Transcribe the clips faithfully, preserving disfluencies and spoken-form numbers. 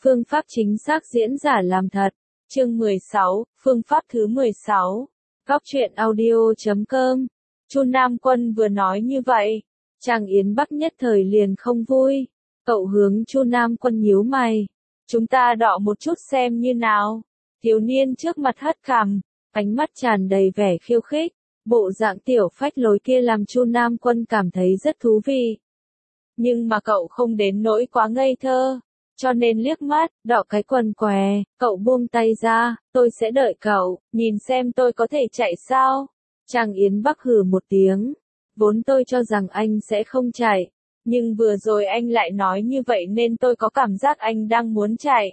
Phương pháp chính xác diễn giả làm thật. Chương mười sáu, phương pháp thứ mười sáu. Góc truyện audio chấm com. Chu Nam Quân vừa nói như vậy, Trang Yến Bắc nhất thời liền không vui. Cậu hướng Chu Nam Quân nhíu mày. Chúng ta đọ một chút xem như nào. Thiếu niên trước mặt hất cằm, ánh mắt tràn đầy vẻ khiêu khích. Bộ dạng tiểu phách lối kia làm Chu Nam Quân cảm thấy rất thú vị. Nhưng mà cậu không đến nỗi quá ngây thơ. Cho nên liếc mắt, đọ cái quần què, cậu buông tay ra, tôi sẽ đợi cậu, nhìn xem tôi có thể chạy sao. Trang Yến Bắc hừ một tiếng. Vốn tôi cho rằng anh sẽ không chạy. Nhưng vừa rồi anh lại nói như vậy nên tôi có cảm giác anh đang muốn chạy.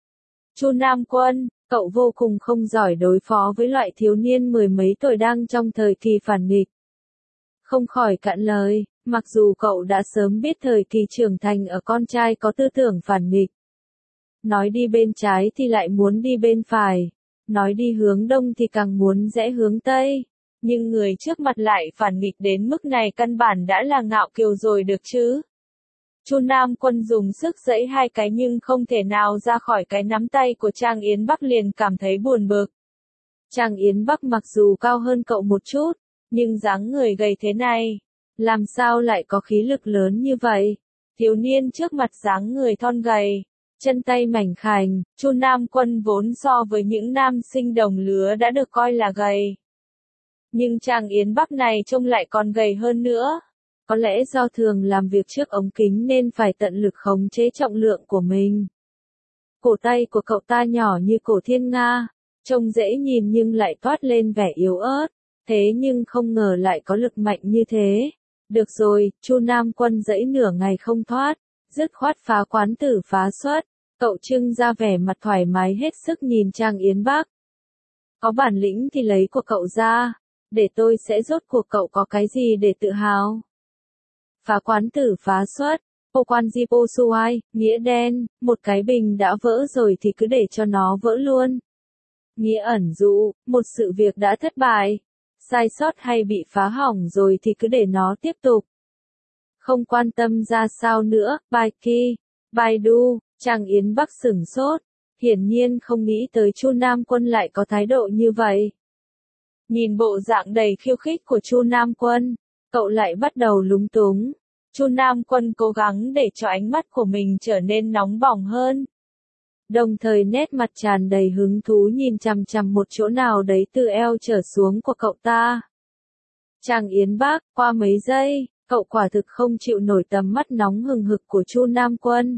Chu Nam Quân, cậu vô cùng không giỏi đối phó với loại thiếu niên mười mấy tuổi đang trong thời kỳ phản nghịch. Không khỏi cạn lời, mặc dù cậu đã sớm biết thời kỳ trưởng thành ở con trai có tư tưởng phản nghịch. Nói đi bên trái thì lại muốn đi bên phải. Nói đi hướng đông thì càng muốn rẽ hướng tây. Nhưng người trước mặt lại phản nghịch đến mức này căn bản đã là ngạo kiều rồi được chứ. Chu Nam Quân dùng sức giãy hai cái nhưng không thể nào ra khỏi cái nắm tay của Trang Yến Bắc, liền cảm thấy buồn bực. Trang Yến Bắc mặc dù cao hơn cậu một chút, nhưng dáng người gầy thế này, làm sao lại có khí lực lớn như vậy? Thiếu niên trước mặt dáng người thon gầy, chân tay mảnh khảnh, Chu Nam Quân vốn so với những nam sinh đồng lứa đã được coi là gầy. Nhưng Trang Yến Bắc này trông lại còn gầy hơn nữa. Có lẽ do thường làm việc trước ống kính nên phải tận lực khống chế trọng lượng của mình. Cổ tay của cậu ta nhỏ như cổ thiên nga, trông dễ nhìn nhưng lại toát lên vẻ yếu ớt, thế nhưng không ngờ lại có lực mạnh như thế. Được rồi, Chu Nam Quân giãy nửa ngày không thoát, dứt khoát phá quán tử phá xuất, cậu trưng ra vẻ mặt thoải mái hết sức nhìn Trang Yến Bắc. Có bản lĩnh thì lấy của cậu ra, để tôi sẽ rốt cuộc cậu có cái gì để tự hào. Phá quán tử phá xuất, ô quan di ô suai, nghĩa đen, một cái bình đã vỡ rồi thì cứ để cho nó vỡ luôn. Nghĩa ẩn dụ, một sự việc đã thất bại, sai sót hay bị phá hỏng rồi thì cứ để nó tiếp tục. Không quan tâm ra sao nữa, bài ki, bài đu, Trang Yến Bắc sửng sốt, hiển nhiên không nghĩ tới Chu Nam Quân lại có thái độ như vậy. Nhìn bộ dạng đầy khiêu khích của Chu Nam Quân, cậu lại bắt đầu lúng túng. Chu Nam Quân cố gắng để cho ánh mắt của mình trở nên nóng bỏng hơn. Đồng thời nét mặt tràn đầy hứng thú nhìn chằm chằm một chỗ nào đấy từ eo trở xuống của cậu ta. Trang Yến Bắc, qua mấy giây, cậu quả thực không chịu nổi tầm mắt nóng hừng hực của Chu Nam Quân.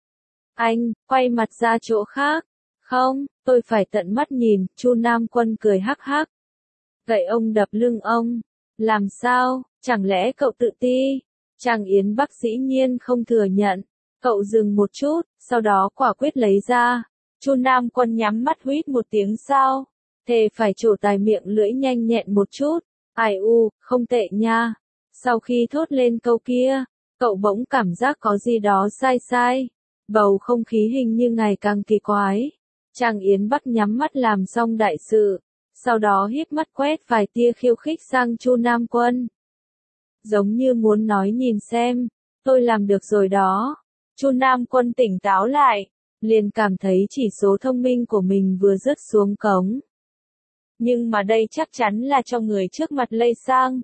Anh, quay mặt ra chỗ khác. Không, tôi phải tận mắt nhìn, Chu Nam Quân cười hắc hắc. Gậy ông đập lưng ông. Làm sao, chẳng lẽ cậu tự ti? Trang Yến Bắc dĩ nhiên không thừa nhận. Cậu dừng một chút, sau đó quả quyết lấy ra. Chu Nam Quân nhắm mắt huýt một tiếng sao. Thề phải trổ tài miệng lưỡi nhanh nhẹn một chút. Ai u, không tệ nha. Sau khi thốt lên câu kia, cậu bỗng cảm giác có gì đó sai sai. Bầu không khí hình như ngày càng kỳ quái. Trang Yến Bắc nhắm mắt làm xong đại sự. Sau đó híp mắt quét vài tia khiêu khích sang Chu Nam Quân. Giống như muốn nói nhìn xem, tôi làm được rồi đó. Chu Nam Quân tỉnh táo lại, liền cảm thấy chỉ số thông minh của mình vừa rớt xuống cống. Nhưng mà đây chắc chắn là cho người trước mặt lây sang.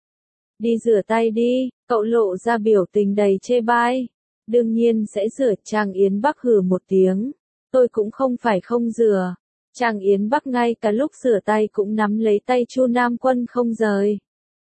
Đi rửa tay đi, cậu lộ ra biểu tình đầy chê bai. Đương nhiên sẽ rửa. Trang Yến Bắc hừ một tiếng. Tôi cũng không phải không rửa. Trang Yến Bắc ngay cả lúc rửa tay cũng nắm lấy tay Chu Nam Quân không rời.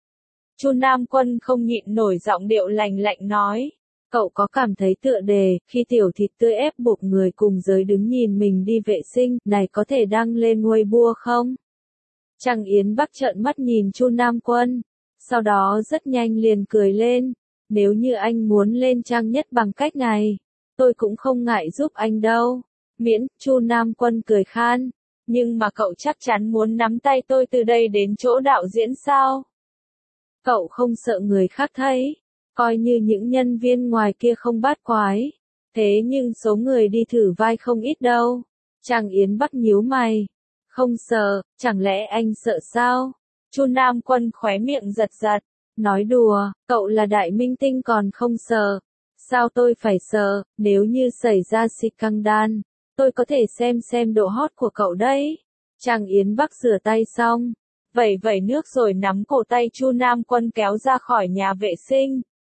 Chu Nam Quân không nhịn nổi giọng điệu lành lạnh nói. Cậu có cảm thấy tựa đề, khi tiểu thịt tươi ép buộc người cùng giới đứng nhìn mình đi vệ sinh, này có thể đăng lên Weibo không? Trang Yến Bắc trợn mắt nhìn Chu Nam Quân. Sau đó rất nhanh liền cười lên. Nếu như anh muốn lên trang nhất bằng cách này, tôi cũng không ngại giúp anh đâu. Miễn, Chu Nam Quân cười khan. Nhưng mà cậu chắc chắn muốn nắm tay tôi từ đây đến chỗ đạo diễn sao? Cậu không sợ người khác thấy, coi như những nhân viên ngoài kia không bát quái. Thế nhưng số người đi thử vai không ít đâu. Trang Yến Bắc nhíu mày. Không sợ, chẳng lẽ anh sợ sao? Chu Nam Quân khóe miệng giật giật. Nói đùa, cậu là đại minh tinh còn không sợ. Sao tôi phải sợ, nếu như xảy ra scandal, tôi có thể xem xem độ hot của cậu đấy. Trang Yến Bắc rửa tay xong, vẩy vẩy nước rồi nắm cổ tay Chu Nam Quân kéo ra khỏi nhà vệ sinh.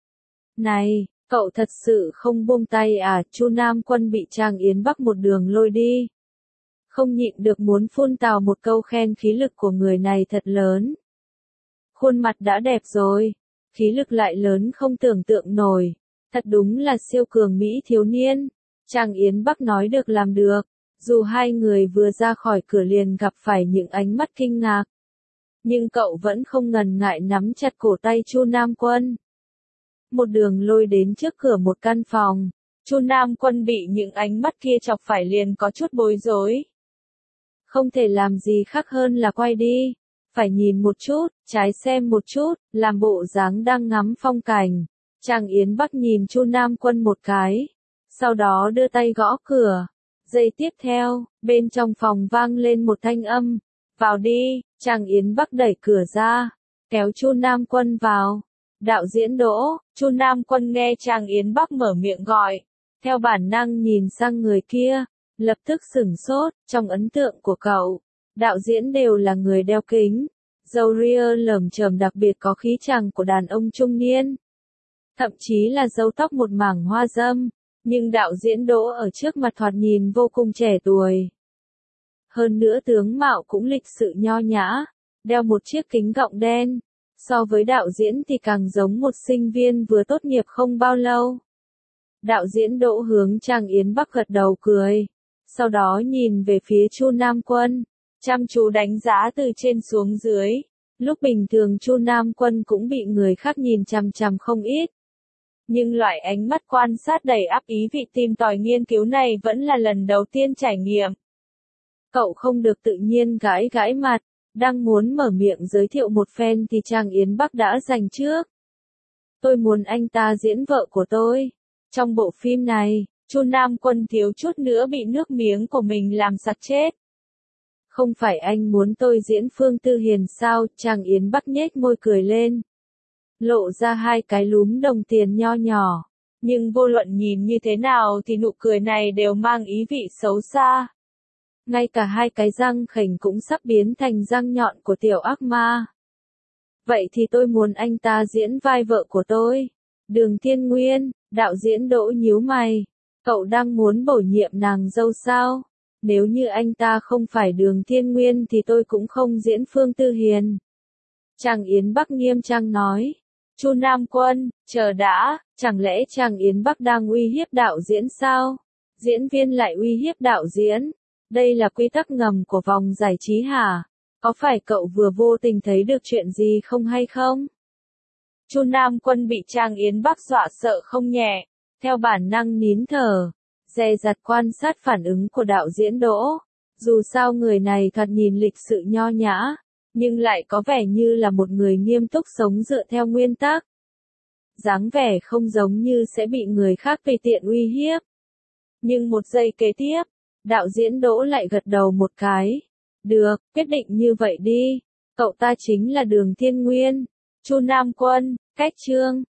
Này, cậu thật sự không buông tay à? Chu Nam Quân bị Trang Yến Bắc một đường lôi đi. Không nhịn được muốn phun tào một câu khen khí lực của người này thật lớn. Khuôn mặt đã đẹp rồi, khí lực lại lớn không tưởng tượng nổi. Thật đúng là siêu cường mỹ thiếu niên. Trang Yến Bắc nói được làm được. Dù hai người vừa ra khỏi cửa liền gặp phải những ánh mắt kinh ngạc. Nhưng cậu vẫn không ngần ngại nắm chặt cổ tay Chu Nam Quân. Một đường lôi đến trước cửa một căn phòng. Chu Nam Quân bị những ánh mắt kia chọc phải liền có chút bối rối. Không thể làm gì khác hơn là quay đi. Phải nhìn một chút, trái xem một chút, làm bộ dáng đang ngắm phong cảnh. Trang Yến Bắc nhìn Chu Nam Quân một cái. Sau đó đưa tay gõ cửa. Giây tiếp theo, bên trong phòng vang lên một thanh âm. Vào đi. Trang Yến Bắc đẩy cửa ra, kéo Chu Nam Quân vào. Đạo diễn Đỗ. Chu Nam Quân nghe Trang Yến Bắc mở miệng gọi, theo bản năng nhìn sang người kia, lập tức sửng sốt. Trong ấn tượng của cậu, đạo diễn đều là người đeo kính, râu ria lởm chởm, đặc biệt có khí chàng của đàn ông trung niên. Thậm chí là râu tóc một mảng hoa râm, nhưng đạo diễn Đỗ ở trước mặt thoạt nhìn vô cùng trẻ tuổi. Hơn nữa tướng mạo cũng lịch sự nho nhã, đeo một chiếc kính gọng đen. So với đạo diễn thì càng giống một sinh viên vừa tốt nghiệp không bao lâu. Đạo diễn Đỗ hướng Trang Yến Bắc gật đầu cười. Sau đó nhìn về phía Chu Nam Quân, chăm chú đánh giá từ trên xuống dưới. Lúc bình thường Chu Nam Quân cũng bị người khác nhìn chằm chằm không ít. Nhưng loại ánh mắt quan sát đầy áp ý vị tìm tòi nghiên cứu này vẫn là lần đầu tiên trải nghiệm. Cậu không được tự nhiên gãi gãi mặt, đang muốn mở miệng giới thiệu một phen thì Trang Yến Bắc đã giành trước. Tôi muốn anh ta diễn vợ của tôi. Trong bộ phim này, Chu Nam Quân thiếu chút nữa bị nước miếng của mình làm sặc chết. Không phải anh muốn tôi diễn Phương Tư Hiền sao? Trang Yến Bắc nhếch môi cười lên, lộ ra hai cái lúm đồng tiền nho nhỏ. Nhưng vô luận nhìn như thế nào thì nụ cười này đều mang ý vị xấu xa. Ngay cả hai cái răng khểnh cũng sắp biến thành răng nhọn của tiểu ác ma. Vậy thì tôi muốn anh ta diễn vai vợ của tôi. Đường Thiên Nguyên. Đạo diễn Đỗ nhíu mày. Cậu đang muốn bổ nhiệm nàng dâu sao? Nếu như anh ta không phải Đường Thiên Nguyên thì tôi cũng không diễn Phương Tư Hiền. Trang Yến Bắc nghiêm trang nói. Chu Nam Quân, chờ đã, chẳng lẽ Trang Yến Bắc đang uy hiếp đạo diễn sao? Diễn viên lại uy hiếp đạo diễn? Đây là quy tắc ngầm của vòng giải trí hả? Có phải cậu vừa vô tình thấy được chuyện gì không hay không? Chu Nam Quân bị Trang Yến Bắc dọa sợ không nhẹ, theo bản năng nín thở, dè dặt quan sát phản ứng của đạo diễn Đỗ. Dù sao người này thoạt nhìn lịch sự nho nhã, nhưng lại có vẻ như là một người nghiêm túc sống dựa theo nguyên tắc. Dáng vẻ không giống như sẽ bị người khác tùy tiện uy hiếp. Nhưng một giây kế tiếp, đạo diễn Đỗ lại gật đầu một cái. Được, quyết định như vậy đi. Cậu ta chính là Đường Thiên Nguyên. Chu Nam Quân, cách chương.